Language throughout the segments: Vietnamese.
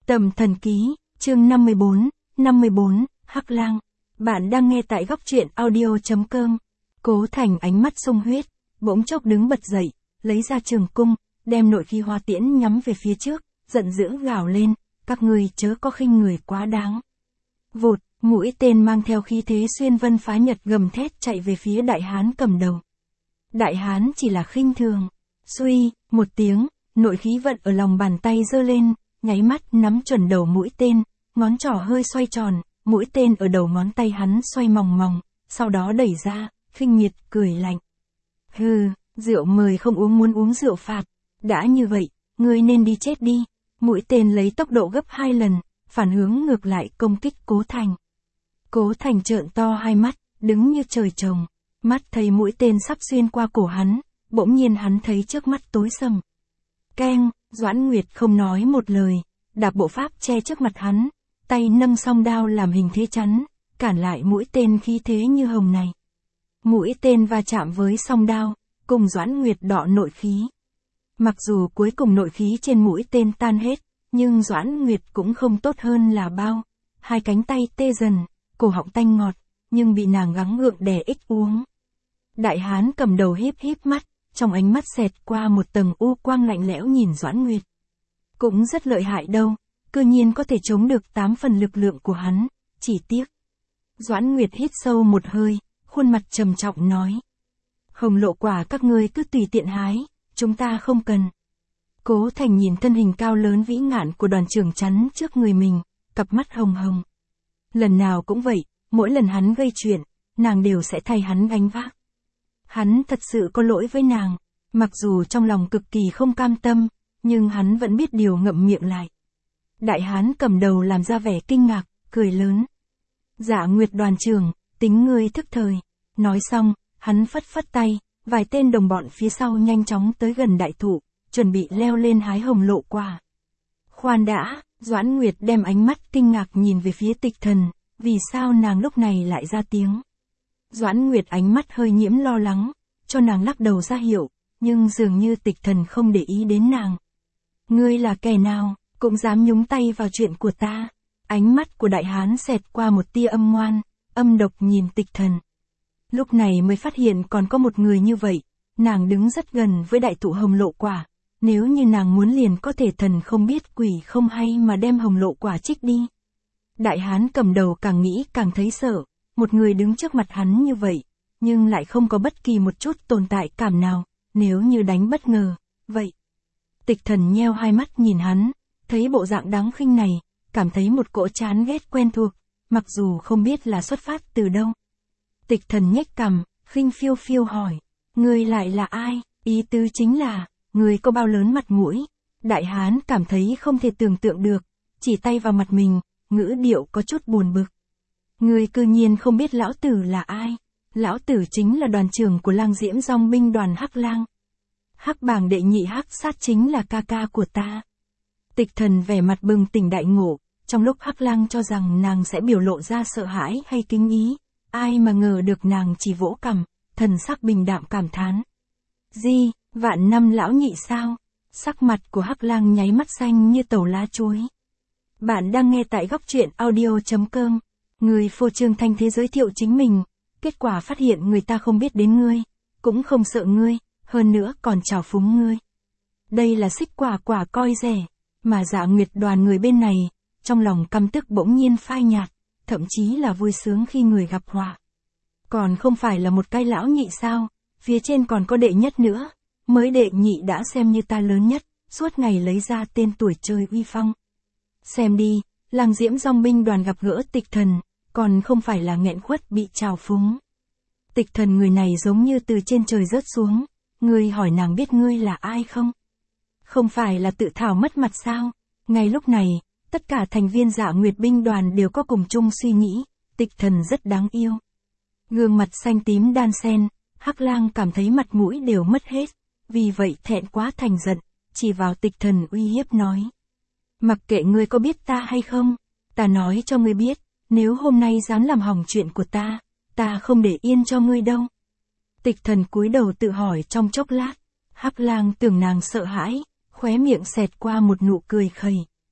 Tầm thần ký, chương 54, Hắc Lang. Bạn đang nghe tại góc truyện audio.com. Cố Thành ánh mắt sung huyết, bỗng chốc đứng bật dậy, lấy ra trường cung, đem nội khí hoa tiễn nhắm về phía trước, giận dữ gào lên, các ngươi chớ có khinh người quá đáng. Vụt, mũi tên mang theo khí thế xuyên vân phá nhật gầm thét chạy về phía đại hán cầm đầu. Đại hán chỉ là khinh thường. Suy, một tiếng, nội khí vận ở lòng bàn tay giơ lên, nháy mắt nắm chuẩn đầu mũi tên, ngón trỏ hơi xoay tròn, mũi tên ở đầu ngón tay hắn xoay mòng mòng, sau đó đẩy ra, khinh miệt cười lạnh. Hừ, rượu mời không uống muốn uống rượu phạt, đã như vậy, ngươi nên đi chết đi. Mũi tên lấy tốc độ gấp 2 lần, phản hướng ngược lại công kích Cố Thành. Cố Thành trợn to hai mắt, đứng như trời trồng, mắt thấy mũi tên sắp xuyên qua cổ hắn, bỗng nhiên hắn thấy trước mắt tối sầm. Keng, Doãn Nguyệt không nói một lời, đạp bộ pháp che trước mặt hắn, tay nâng song đao làm hình thế chắn, cản lại mũi tên khí thế như hồng này. Mũi tên va chạm với song đao, cùng Doãn Nguyệt đọ nội khí. Mặc dù cuối cùng nội khí trên mũi tên tan hết, nhưng Doãn Nguyệt cũng không tốt hơn là bao. Hai cánh tay tê dần, cổ họng tanh ngọt, nhưng bị nàng gắng gượng đè ít uống. Đại hán cầm đầu híp híp mắt, trong ánh mắt xẹt qua một tầng u quang lạnh lẽo nhìn Doãn Nguyệt. Cũng rất lợi hại đâu, cư nhiên có thể chống được 8 phần lực lượng của hắn, chỉ tiếc. Doãn Nguyệt hít sâu một hơi, khuôn mặt trầm trọng nói. Hồng lộ quả các ngươi cứ tùy tiện hái, chúng ta không cần. Cố Thành nhìn thân hình cao lớn vĩ ngạn của đoàn trưởng chắn trước người mình, cặp mắt hồng hồng. Lần nào cũng vậy, mỗi lần hắn gây chuyện, nàng đều sẽ thay hắn gánh vác. Hắn thật sự có lỗi với nàng, mặc dù trong lòng cực kỳ không cam tâm, nhưng hắn vẫn biết điều ngậm miệng lại. Đại hán cầm đầu làm ra vẻ kinh ngạc, cười lớn. Dạ Nguyệt đoàn trưởng, tính ngươi thức thời. Nói xong, hắn phất phất tay, vài tên đồng bọn phía sau nhanh chóng tới gần đại thụ, chuẩn bị leo lên hái hồng lộ quả. Khoan đã, Doãn Nguyệt đem ánh mắt kinh ngạc nhìn về phía Tịch Thần, vì sao nàng lúc này lại ra tiếng. Doãn Nguyệt ánh mắt hơi nhiễm lo lắng, cho nàng lắc đầu ra hiệu, nhưng dường như Tịch Thần không để ý đến nàng. Ngươi là kẻ nào, cũng dám nhúng tay vào chuyện của ta. Ánh mắt của đại hán xẹt qua một tia âm ngoan, âm độc nhìn Tịch Thần. Lúc này mới phát hiện còn có một người như vậy, nàng đứng rất gần với đại thụ hồng lộ quả. Nếu như nàng muốn liền có thể thần không biết quỷ không hay mà đem hồng lộ quả trích đi. Đại hán cầm đầu càng nghĩ càng thấy sợ, một người đứng trước mặt hắn như vậy, nhưng lại không có bất kỳ một chút tồn tại cảm nào, nếu như đánh bất ngờ, vậy. Tịch Thần nheo hai mắt nhìn hắn, thấy bộ dạng đáng khinh này, cảm thấy một cỗ chán ghét quen thuộc, mặc dù không biết là xuất phát từ đâu. Tịch Thần nhếch cằm, khinh phiêu phiêu hỏi, ngươi lại là ai, ý tứ chính là, ngươi có bao lớn mặt mũi. Đại hán cảm thấy không thể tưởng tượng được, chỉ tay vào mặt mình, ngữ điệu có chút buồn bực. Ngươi cư nhiên không biết lão tử là ai. Lão tử chính là đoàn trưởng của Lang Diễm Dòng binh đoàn Hắc Lang. Hắc bảng đệ nhị Hắc sát chính là ca ca của ta. Tịch Thần vẻ mặt bừng tỉnh đại ngộ, trong lúc Hắc Lang cho rằng nàng sẽ biểu lộ ra sợ hãi hay kính ý, ai mà ngờ được nàng chỉ vỗ cằm, thần sắc bình đạm cảm thán. Di, vạn năm lão nhị sao? Sắc mặt của Hắc Lang nháy mắt xanh như tàu lá chuối. Bạn đang nghe tại góc truyện audio.com. Người phô trương thanh thế giới thiệu chính mình, kết quả phát hiện người ta không biết đến ngươi, cũng không sợ ngươi, hơn nữa còn trào phúng ngươi. Đây là xích quả quả coi rẻ, mà Dạ Nguyệt đoàn người bên này, trong lòng căm tức bỗng nhiên phai nhạt, thậm chí là vui sướng khi người gặp họa. Còn không phải là một cái lão nhị sao, phía trên còn có đệ nhất nữa, mới đệ nhị đã xem như ta lớn nhất, suốt ngày lấy ra tên tuổi chơi uy phong. Xem đi, Lang Diễm Dòng binh đoàn gặp gỡ Tịch Thần, còn không phải là nghẹn khuất bị trào phúng. Tịch Thần người này giống như từ trên trời rớt xuống, ngươi hỏi nàng biết ngươi là ai không? Không phải là tự thảo mất mặt sao? Ngay lúc này, tất cả thành viên Dạ Nguyệt binh đoàn đều có cùng chung suy nghĩ, Tịch Thần rất đáng yêu. Gương mặt xanh tím đan xen, Hắc Lang cảm thấy mặt mũi đều mất hết, vì vậy thẹn quá thành giận, chỉ vào Tịch Thần uy hiếp nói. Mặc kệ ngươi có biết ta hay không, ta nói cho ngươi biết, nếu hôm nay dám làm hỏng chuyện của ta không để yên cho ngươi đâu. Tịch Thần cúi đầu tự hỏi trong chốc lát, Hắc Lang tưởng nàng sợ hãi, khóe miệng xẹt qua một nụ cười khẩy.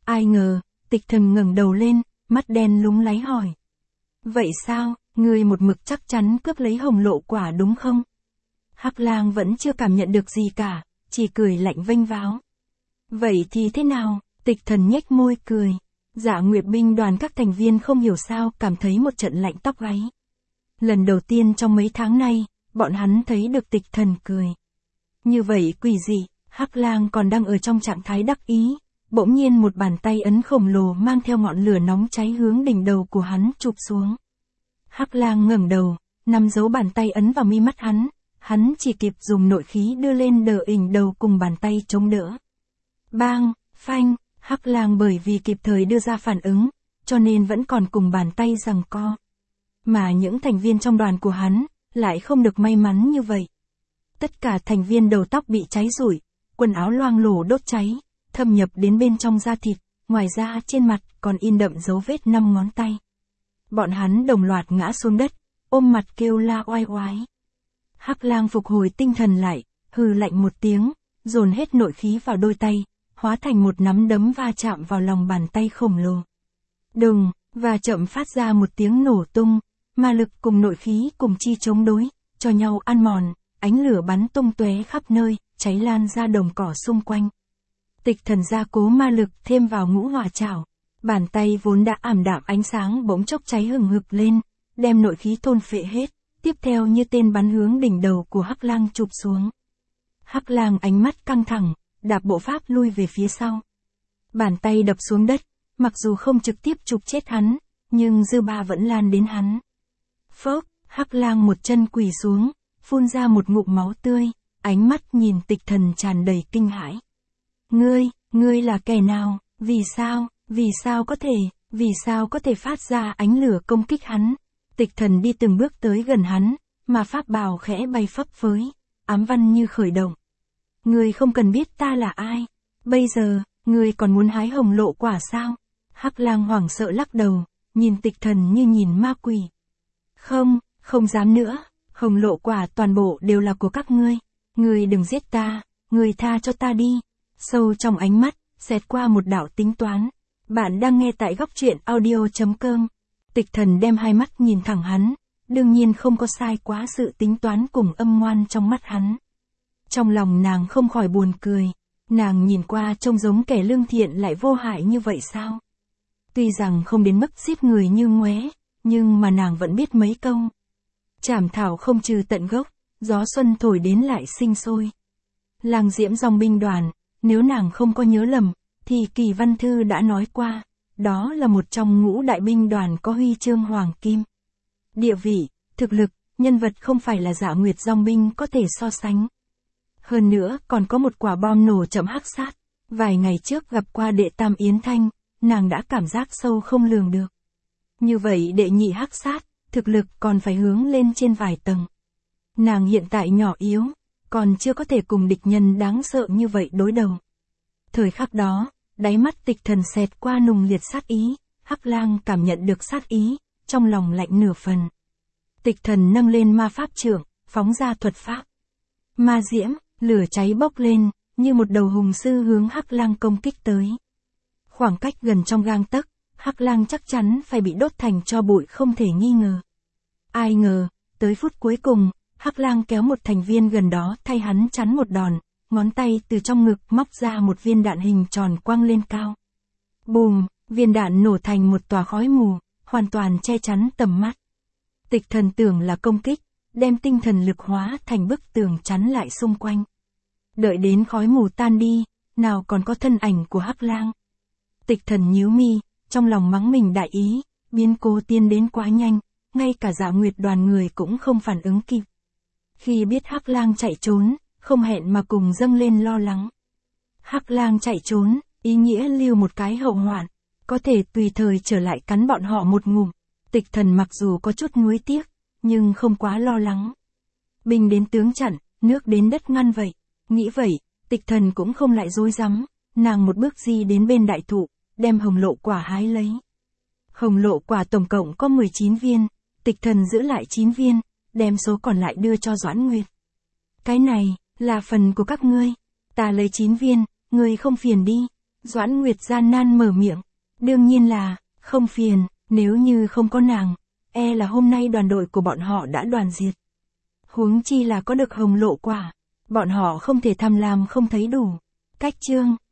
Ai ngờ, Tịch Thần ngẩng đầu lên, mắt đen lúng láy hỏi. Vậy sao, ngươi một mực chắc chắn cướp lấy hồng lộ quả đúng không? Hắc Lang vẫn chưa cảm nhận được gì cả, chỉ cười lạnh vênh váo. Vậy thì thế nào? Tịch Thần nhếch môi cười. Dạ Nguyệt binh đoàn các thành viên không hiểu sao cảm thấy một trận lạnh tóc gáy. Lần đầu tiên trong mấy tháng nay, bọn hắn thấy được Tịch Thần cười. Như vậy quỷ dị, Hắc Lang còn đang ở trong trạng thái đắc ý, bỗng nhiên một bàn tay ấn khổng lồ mang theo ngọn lửa nóng cháy hướng đỉnh đầu của hắn chụp xuống. Hắc Lang ngẩng đầu, nắm dấu bàn tay ấn vào mi mắt hắn chỉ kịp dùng nội khí đưa lên đỡ đỉnh đầu cùng bàn tay chống đỡ. Bang, phanh, Hắc Lang bởi vì kịp thời đưa ra phản ứng, cho nên vẫn còn cùng bàn tay giằng co. Mà những thành viên trong đoàn của hắn, lại không được may mắn như vậy. Tất cả thành viên đầu tóc bị cháy rụi, quần áo loang lổ đốt cháy, thâm nhập đến bên trong da thịt, ngoài ra trên mặt còn in đậm dấu vết 5 ngón tay. Bọn hắn đồng loạt ngã xuống đất, ôm mặt kêu la oai oái. Hắc Lang phục hồi tinh thần lại, hừ lạnh một tiếng, dồn hết nội khí vào đôi tay, hóa thành một nắm đấm va chạm vào lòng bàn tay khổng lồ. Đùng, và chậm phát ra một tiếng nổ tung, ma lực cùng nội khí cùng chi chống đối, cho nhau ăn mòn, ánh lửa bắn tung tóe khắp nơi, cháy lan ra đồng cỏ xung quanh. Tịch Thần gia cố ma lực thêm vào ngũ hỏa chảo, bàn tay vốn đã ảm đạm ánh sáng bỗng chốc cháy hừng hực lên, đem nội khí thôn phệ hết, tiếp theo như tên bắn hướng đỉnh đầu của Hắc Lang chụp xuống. Hắc Lang ánh mắt căng thẳng, đạp bộ pháp lui về phía sau. Bàn tay đập xuống đất, mặc dù không trực tiếp chụp chết hắn, nhưng dư ba vẫn lan đến hắn. Phốc, Hắc Lang một chân quỳ xuống, phun ra một ngụm máu tươi, ánh mắt nhìn Tịch Thần tràn đầy kinh hãi. Ngươi là kẻ nào, vì sao có thể phát ra ánh lửa công kích hắn? Tịch Thần đi từng bước tới gần hắn, mà pháp bào khẽ bay phấp phới, ám văn như khởi động. Ngươi không cần biết ta là ai, bây giờ, ngươi còn muốn hái hồng lộ quả sao? Hắc Lang hoảng sợ lắc đầu, nhìn Tịch Thần như nhìn ma quỷ. Không dám nữa, hồng lộ quả toàn bộ đều là của các ngươi đừng giết ta, ngươi tha cho ta đi. Sâu trong ánh mắt, xẹt qua một đạo tính toán. Bạn đang nghe tại góc truyện audio.com. Tịch Thần đem hai mắt nhìn thẳng hắn, đương nhiên không có sai quá sự tính toán cùng âm ngoan trong mắt hắn. Trong lòng nàng không khỏi buồn cười, nàng nhìn qua trông giống kẻ lương thiện lại vô hại như vậy sao? Tuy rằng không đến mức giết người như ngoé, nhưng mà nàng vẫn biết mấy câu. Trảm thảo không trừ tận gốc, gió xuân thổi đến lại sinh sôi. Lang Diễm dòng binh đoàn, nếu nàng không có nhớ lầm, thì Kỳ Văn Thư đã nói qua, đó là một trong ngũ đại binh đoàn có huy chương hoàng kim. Địa vị, thực lực, nhân vật không phải là Dạ Nguyệt dòng binh có thể so sánh. Hơn nữa còn có một quả bom nổ chậm hắc sát, vài ngày trước gặp qua đệ tam Yến Thanh, nàng đã cảm giác sâu không lường được. Như vậy đệ nhị hắc sát, thực lực còn phải hướng lên trên vài tầng. Nàng hiện tại nhỏ yếu, còn chưa có thể cùng địch nhân đáng sợ như vậy đối đầu. Thời khắc đó, đáy mắt Tịch Thần xẹt qua nùng liệt sát ý, Hắc Lang cảm nhận được sát ý, trong lòng lạnh nửa phần. Tịch Thần nâng lên ma pháp trượng, phóng ra thuật pháp. Ma diễm, lửa cháy bốc lên, như một đầu hùng sư hướng Hắc Lang công kích tới. Khoảng cách gần trong gang tấc, Hắc Lang chắc chắn phải bị đốt thành tro bụi không thể nghi ngờ. Ai ngờ, tới phút cuối cùng, Hắc Lang kéo một thành viên gần đó thay hắn chắn một đòn, ngón tay từ trong ngực móc ra một viên đạn hình tròn quăng lên cao. Bùm, viên đạn nổ thành một tòa khói mù, hoàn toàn che chắn tầm mắt. Tịch Thần tưởng là công kích, đem tinh thần lực hóa thành bức tường chắn lại xung quanh. Đợi đến khói mù tan đi, nào còn có thân ảnh của Hắc Lang. Tịch Thần nhíu mi, trong lòng mắng mình đại ý, biến cố tiến đến quá nhanh, ngay cả Dạ Nguyệt đoàn người cũng không phản ứng kịp. Khi biết Hắc Lang chạy trốn, không hẹn mà cùng dâng lên lo lắng. Hắc Lang chạy trốn, ý nghĩa lưu một cái hậu hoạn, có thể tùy thời trở lại cắn bọn họ một ngụm. Tịch Thần mặc dù có chút nuối tiếc, nhưng không quá lo lắng. Binh đến tướng chặn, nước đến đất ngăn vậy. Nghĩ vậy, Tịch Thần cũng không lại dối rắm, nàng một bước di đến bên đại thụ, đem hồng lộ quả hái lấy. Hồng lộ quả tổng cộng có 19 viên, Tịch Thần giữ lại 9 viên, đem số còn lại đưa cho Doãn Nguyệt. Cái này, là phần của các ngươi. Ta lấy 9 viên, ngươi không phiền đi. Doãn Nguyệt gian nan mở miệng. Đương nhiên là, không phiền, nếu như không có nàng, là hôm nay đoàn đội của bọn họ đã đoàn diệt. Huống chi là có được Hồng Lộ Quả, bọn họ không thể tham lam không thấy đủ. Cách chương